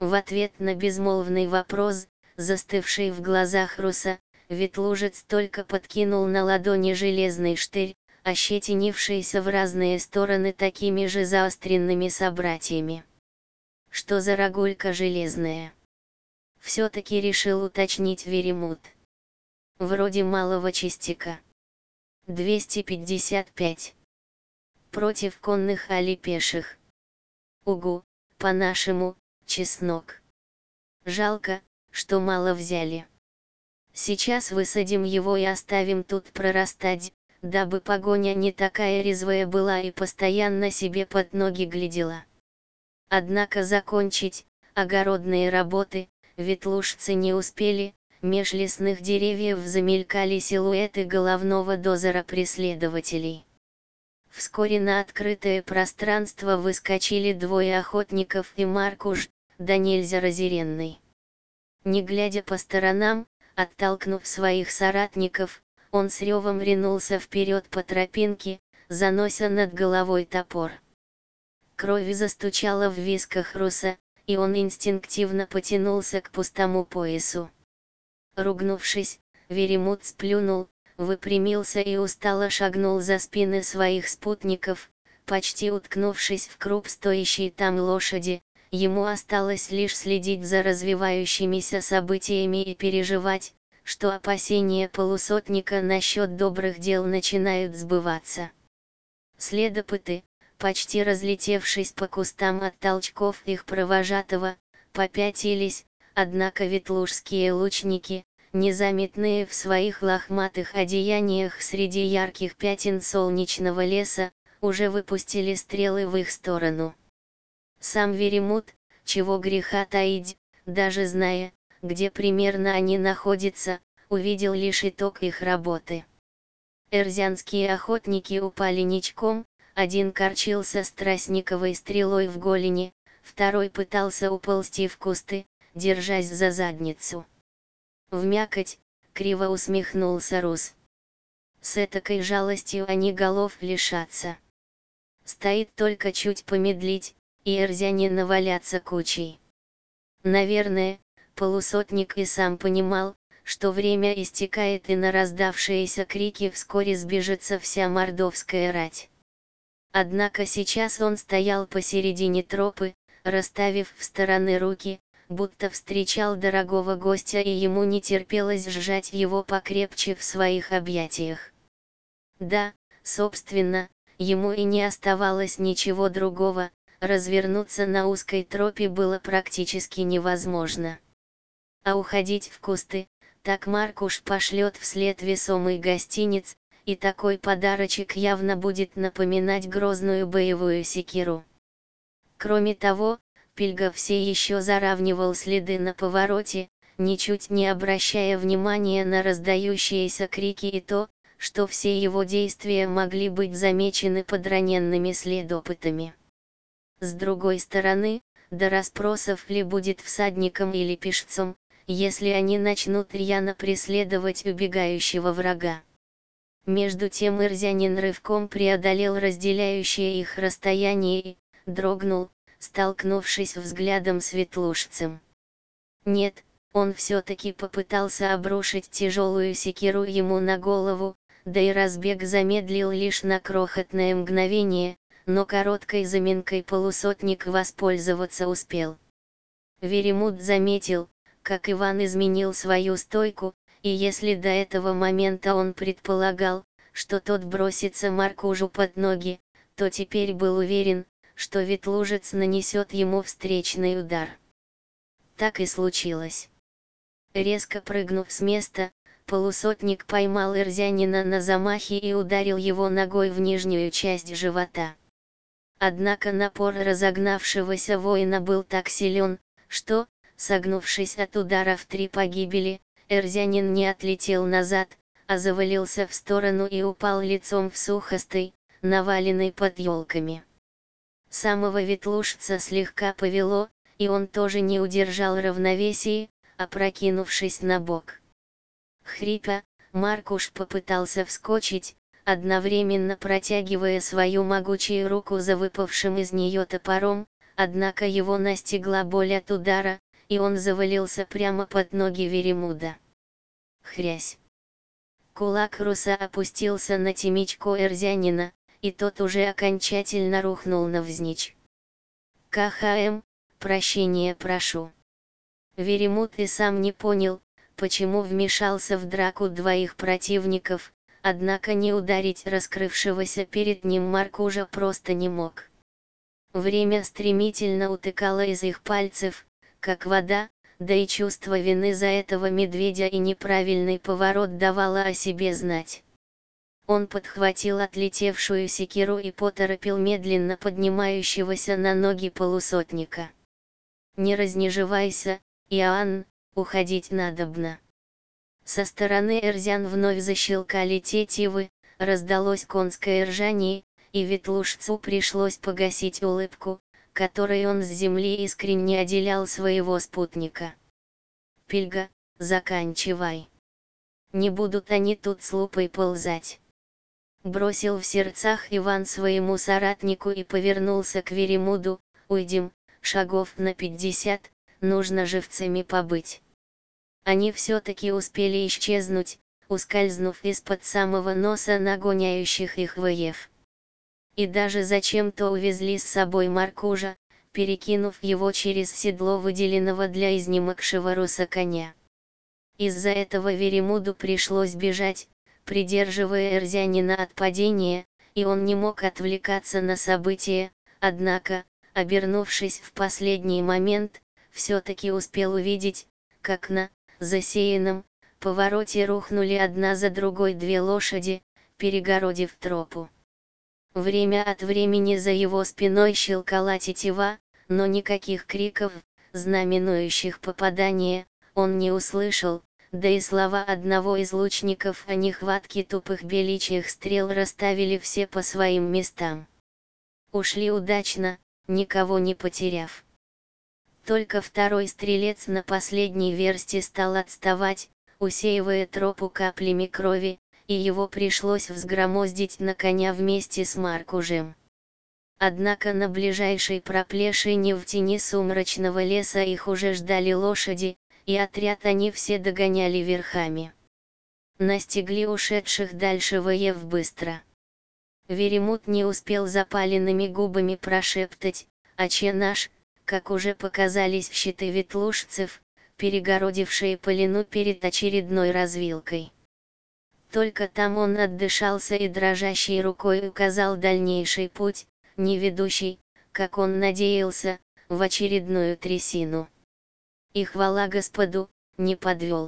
В ответ на безмолвный вопрос, застывший в глазах Руса, Ветлужец только подкинул на ладони железный штырь, ощетинившийся в разные стороны такими же заостренными собратьями. Что за рогулька железная? Все-таки решил уточнить Веремут. Вроде малого частика. 255. Против конных али пеших. Угу, по-нашему, чеснок. Жалко, что мало взяли. Сейчас высадим его и оставим тут прорастать, дабы погоня не такая резвая была и постоянно себе под ноги глядела. Однако закончить огородные работы ветлужцы не успели. Меж лесных деревьев замелькали силуэты головного дозора преследователей. Вскоре на открытое пространство выскочили двое охотников и Маркуш, да нельзя разъяренный. Не глядя по сторонам, оттолкнув своих соратников, он с ревом ринулся вперед по тропинке, занося над головой топор. Кровь застучала в висках Руса, и он инстинктивно потянулся к пустому поясу. Ругнувшись, Веремут сплюнул, выпрямился и устало шагнул за спины своих спутников, почти уткнувшись в круп стоящей там лошади. Ему осталось лишь следить за развивающимися событиями и переживать, что опасения полусотника насчет добрых дел начинают сбываться. Следопыты, почти разлетевшись по кустам от толчков их провожатого, попятились. Однако ветлужские лучники, незаметные в своих лохматых одеяниях среди ярких пятен солнечного леса, уже выпустили стрелы в их сторону. Сам Веремут, чего греха таить, даже зная, где примерно они находятся, увидел лишь итог их работы. Эрзянские охотники упали ничком, один корчился с тростниковой стрелой в голени, второй пытался уползти в кусты, держась за задницу. Вмякоть, криво усмехнулся Рус. С этакой жалостью они голов лишатся. Стоит только чуть помедлить, и эрзяне навалятся кучей. Наверное, полусотник и сам понимал, что время истекает и на раздавшиеся крики вскоре сбежится вся мордовская рать. Однако сейчас он стоял посередине тропы, расставив в стороны руки, будто встречал дорогого гостя и ему не терпелось сжать его покрепче в своих объятиях. Да, собственно, ему и не оставалось ничего другого, развернуться на узкой тропе было практически невозможно. А уходить в кусты, так Маркуш пошлет вслед весомый гостиниц, и такой подарочек явно будет напоминать грозную боевую секиру. Кроме того, Пильга все еще заравнивал следы на повороте, ничуть не обращая внимания на раздающиеся крики и то, что все его действия могли быть замечены подраненными следопытами. С другой стороны, до расспросов ли будет всадником или пешцом, если они начнут рьяно преследовать убегающего врага. Между тем эрзянин рывком преодолел разделяющее их расстояние и дрогнул, столкнувшись взглядом с ветлужцем. Нет, он все-таки попытался обрушить тяжелую секиру ему на голову, да и разбег замедлил лишь на крохотное мгновение, но короткой заминкой полусотник воспользоваться успел. Веремут заметил, как Иван изменил свою стойку, и если до этого момента он предполагал, что тот бросится Маркужу под ноги, то теперь был уверен, что ветлужец нанесет ему встречный удар. Так и случилось. Резко прыгнув с места, полусотник поймал эрзянина на замахе и ударил его ногой в нижнюю часть живота. Однако напор разогнавшегося воина был так силен, что, согнувшись от удара в 3 погибели, эрзянин не отлетел назад, а завалился в сторону и упал лицом в сухостой, наваленный под елками. Самого ветлужца слегка повело, и он тоже не удержал равновесия, опрокинувшись на бок. Хрипя, Маркуш попытался вскочить, одновременно протягивая свою могучую руку за выпавшим из нее топором, однако его настигла боль от удара, и он завалился прямо под ноги Веремуда. Хрясь! Кулак Руса опустился на темечко Эрзянина, и тот уже окончательно рухнул навзничь. КХМ, прощения прошу. Веремуд и сам не понял, почему вмешался в драку двоих противников, однако не ударить раскрывшегося перед ним Маркужа просто не мог. Время стремительно утекало из их пальцев, как вода, да и чувство вины за этого медведя и неправильный поворот давало о себе знать. Он подхватил отлетевшую секиру и поторопил медленно поднимающегося на ноги полусотника. «Не разнеживайся, Иоанн, уходить надобно». Со стороны Эрзян вновь защелкали тетивы, раздалось конское ржание, и Ветлужцу пришлось погасить улыбку, которой он с земли искренне отделял своего спутника. «Пельга, заканчивай. Не будут они тут с лупой ползать». Бросил в сердцах Иван своему соратнику и повернулся к Веремуду: «Уйдем, шагов на 50, нужно живцами побыть». Они все-таки успели исчезнуть, ускользнув из-под самого носа нагоняющих их воев. И даже зачем-то увезли с собой Маркужа, перекинув его через седло выделенного для изнемогшего руса коня. Из-за этого Веремуду пришлось бежать, придерживая Эрзянина от падения, и он не мог отвлекаться на события, однако, обернувшись в последний момент, все-таки успел увидеть, как на засеянном повороте рухнули одна за другой две лошади, перегородив тропу. Время от времени за его спиной щелкала тетива, но никаких криков, знаменующих попадание, он не услышал, да и слова одного из лучников о нехватке тупых беличьих стрел расставили все по своим местам. Ушли удачно, никого не потеряв. Только второй стрелец на последней версте стал отставать, усеивая тропу каплями крови, и его пришлось взгромоздить на коня вместе с Маркужем. Однако на ближайшей проплешине в тени сумрачного леса их уже ждали лошади, и отряд они все догоняли верхами. Настигли ушедших дальше воев быстро. Веремуд не успел запаленными губами прошептать: «Отче наш», как уже показались щиты ветлужцев, перегородившие пелену перед очередной развилкой. Только там он отдышался и дрожащей рукой указал дальнейший путь, не ведущий, как он надеялся, в очередную трясину. И хвала Господу, не подвел.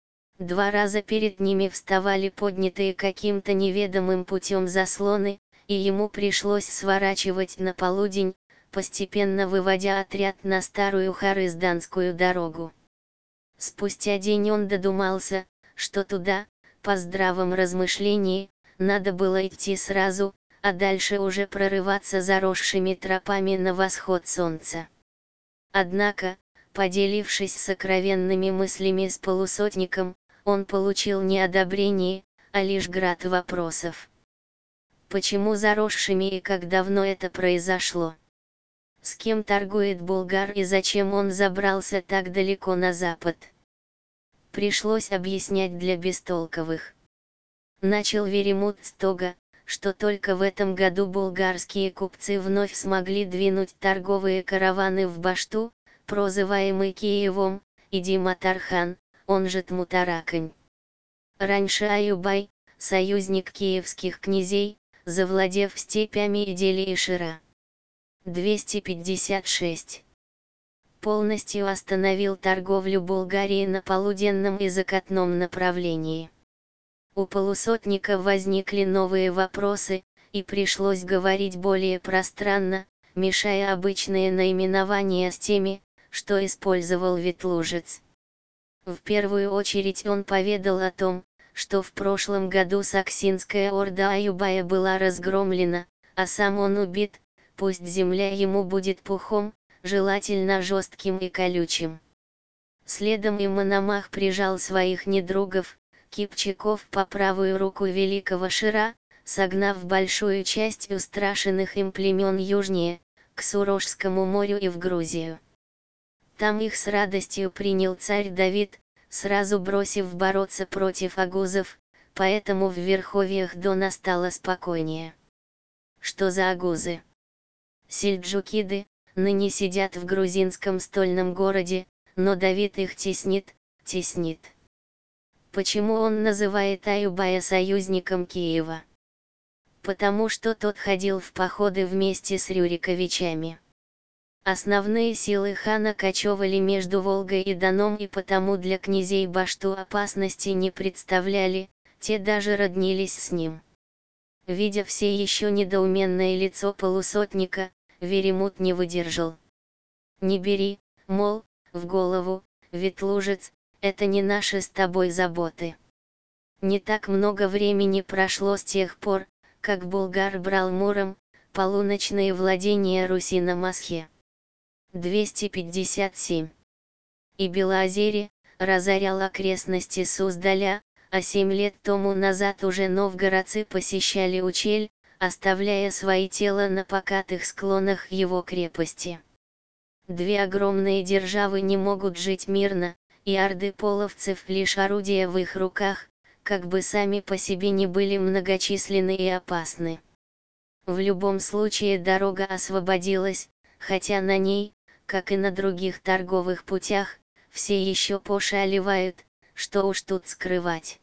2 раза перед ними вставали поднятые каким-то неведомым путем заслоны, и ему пришлось сворачивать на полудень, постепенно выводя отряд на старую Харызданскую дорогу. Спустя день он додумался, что туда, по здравом размышлении, надо было идти сразу, а дальше уже прорываться заросшими тропами на восход солнца. Однако, поделившись сокровенными мыслями с полусотником, он получил не одобрение, а лишь град вопросов. Почему заросшими и как давно это произошло? С кем торгует Булгар и зачем он забрался так далеко на запад? Пришлось объяснять для бестолковых. Начал Веремуд с того, что только в этом году булгарские купцы вновь смогли двинуть торговые караваны в Башту, прозываемый Киевом, и Диматархан, он же Тмутаракань. Раньше Аюбай, союзник киевских князей, завладев степями Идели и Шира. 256. Полностью остановил торговлю Булгарии на полуденном и закатном направлении. У полусотника возникли новые вопросы, и пришлось говорить более пространно, мешая обычные наименования с теми, что использовал ветлужец. В первую очередь он поведал о том, что в прошлом году саксинская орда Аюбая была разгромлена, а сам он убит, пусть земля ему будет пухом, желательно жестким и колючим. Следом и Мономах прижал своих недругов, Кипчаков по правую руку великого Шира, согнав большую часть устрашенных им племен южнее, к Сурожскому морю и в Грузию. Там их с радостью принял царь Давид, сразу бросив бороться против агузов, поэтому в верховьях Дона стало спокойнее. Что за агузы? Сельджукиды, ныне сидят в грузинском стольном городе, но Давид их теснит. Почему он называет Аюбая союзником Киева? Потому что тот ходил в походы вместе с Рюриковичами. Основные силы хана кочевали между Волгой и Доном, и потому для князей Башту опасности не представляли, те даже роднились с ним. Видя все еще недоуменное лицо полусотника, Веремут не выдержал. «Не бери, мол, в голову, Ветлужец, это не наши с тобой заботы. Не так много времени прошло с тех пор, как Булгар брал Муром, полуночные владения Руси на Масхе. 257. И Белоозере, разорял окрестности Суздаля, а 7 лет тому назад уже новгородцы посещали Учель, оставляя свои тела на покатых склонах его крепости. Две огромные державы не могут жить мирно, и орды половцев лишь орудия в их руках, как бы сами по себе не были многочисленны и опасны. В любом случае дорога освободилась, хотя на ней, как и на других торговых путях, все еще пошаливают, что уж тут скрывать.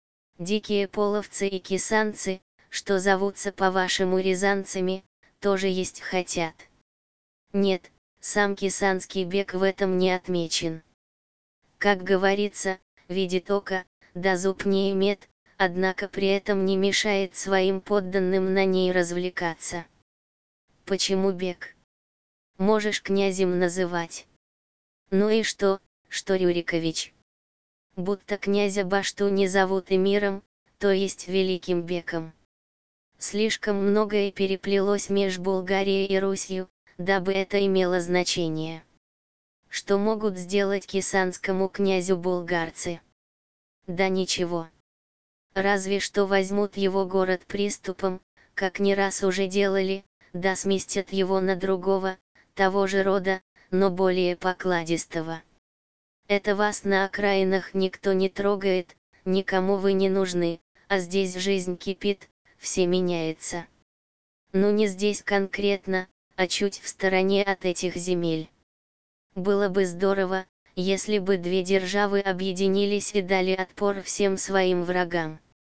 Дикие половцы и кисанцы, что зовутся по-вашему рязанцами, тоже есть хотят. Нет, сам кисанский бег в этом не отмечен. Как говорится, видит око, да зуб не имеет, однако при этом не мешает своим подданным на ней развлекаться. Почему бег? Можешь князем называть. Ну и что Рюрикович? Будто князя Башту не зовут эмиром, то есть великим беком. Слишком многое переплелось меж Болгарией и Русью, дабы это имело значение. Что могут сделать кисанскому князю булгарцы? Да ничего. Разве что возьмут его город приступом, как не раз уже делали, да сместят его на другого, того же рода, но более покладистого. Это вас на окраинах никто не трогает, никому вы не нужны, а здесь жизнь кипит, все меняется. Ну не здесь конкретно, а чуть в стороне от этих земель. Было бы здорово, если бы две державы объединились и дали отпор всем своим врагам.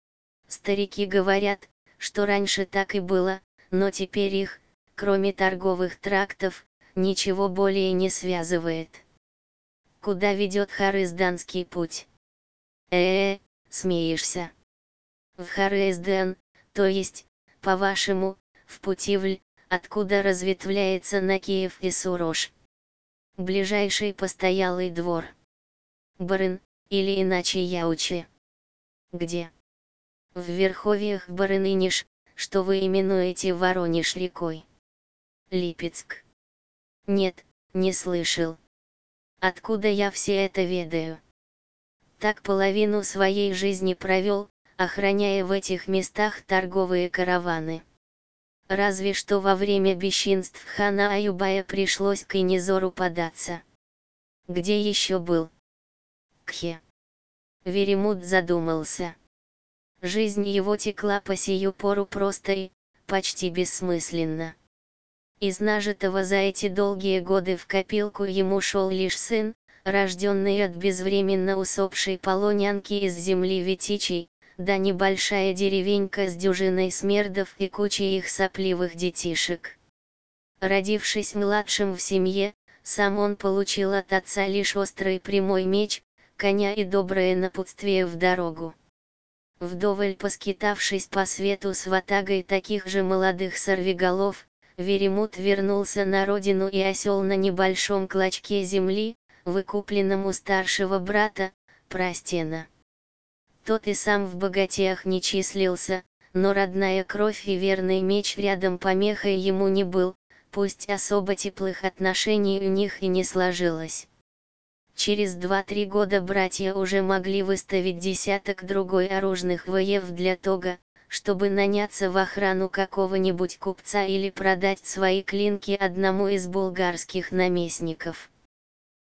Старики говорят, что раньше так и было, но теперь их, кроме торговых трактов, ничего более не связывает. Куда ведет Хорезданский путь? Смеешься. В Хорездан, то есть, по-вашему, в Путивль, откуда разветвляется на Киев и Сурож. Ближайший постоялый двор. Барын, или иначе Яучи. Где? В верховьях Барыныниш, что вы именуете Воронеж рекой. Липецк. Нет, не слышал. Откуда я все это ведаю? Так половину своей жизни провел, охраняя в этих местах торговые караваны. Разве что во время бесчинств хана Аюбая пришлось к Инизору податься. Где еще был? Кхе. Веремут задумался. Жизнь его текла по сию пору просто и, почти бессмысленно. Из нажитого за эти долгие годы в копилку ему шел лишь сын, рожденный от безвременно усопшей полонянки из земли Витичей, да небольшая деревенька с дюжиной смердов и кучей их сопливых детишек. Родившись младшим в семье, сам он получил от отца лишь острый прямой меч, коня и доброе напутствие в дорогу. Вдоволь поскитавшись по свету с ватагой таких же молодых сорвиголов, Веремут вернулся на родину и осел на небольшом клочке земли, выкупленном у старшего брата, Прастена. Тот и сам в богатеях не числился, но родная кровь и верный меч рядом помехой ему не был, пусть особо теплых отношений у них и не сложилось. Через 2-3 года братья уже могли выставить десяток другой оружных воев для того, чтобы наняться в охрану какого-нибудь купца или продать свои клинки одному из булгарских наместников.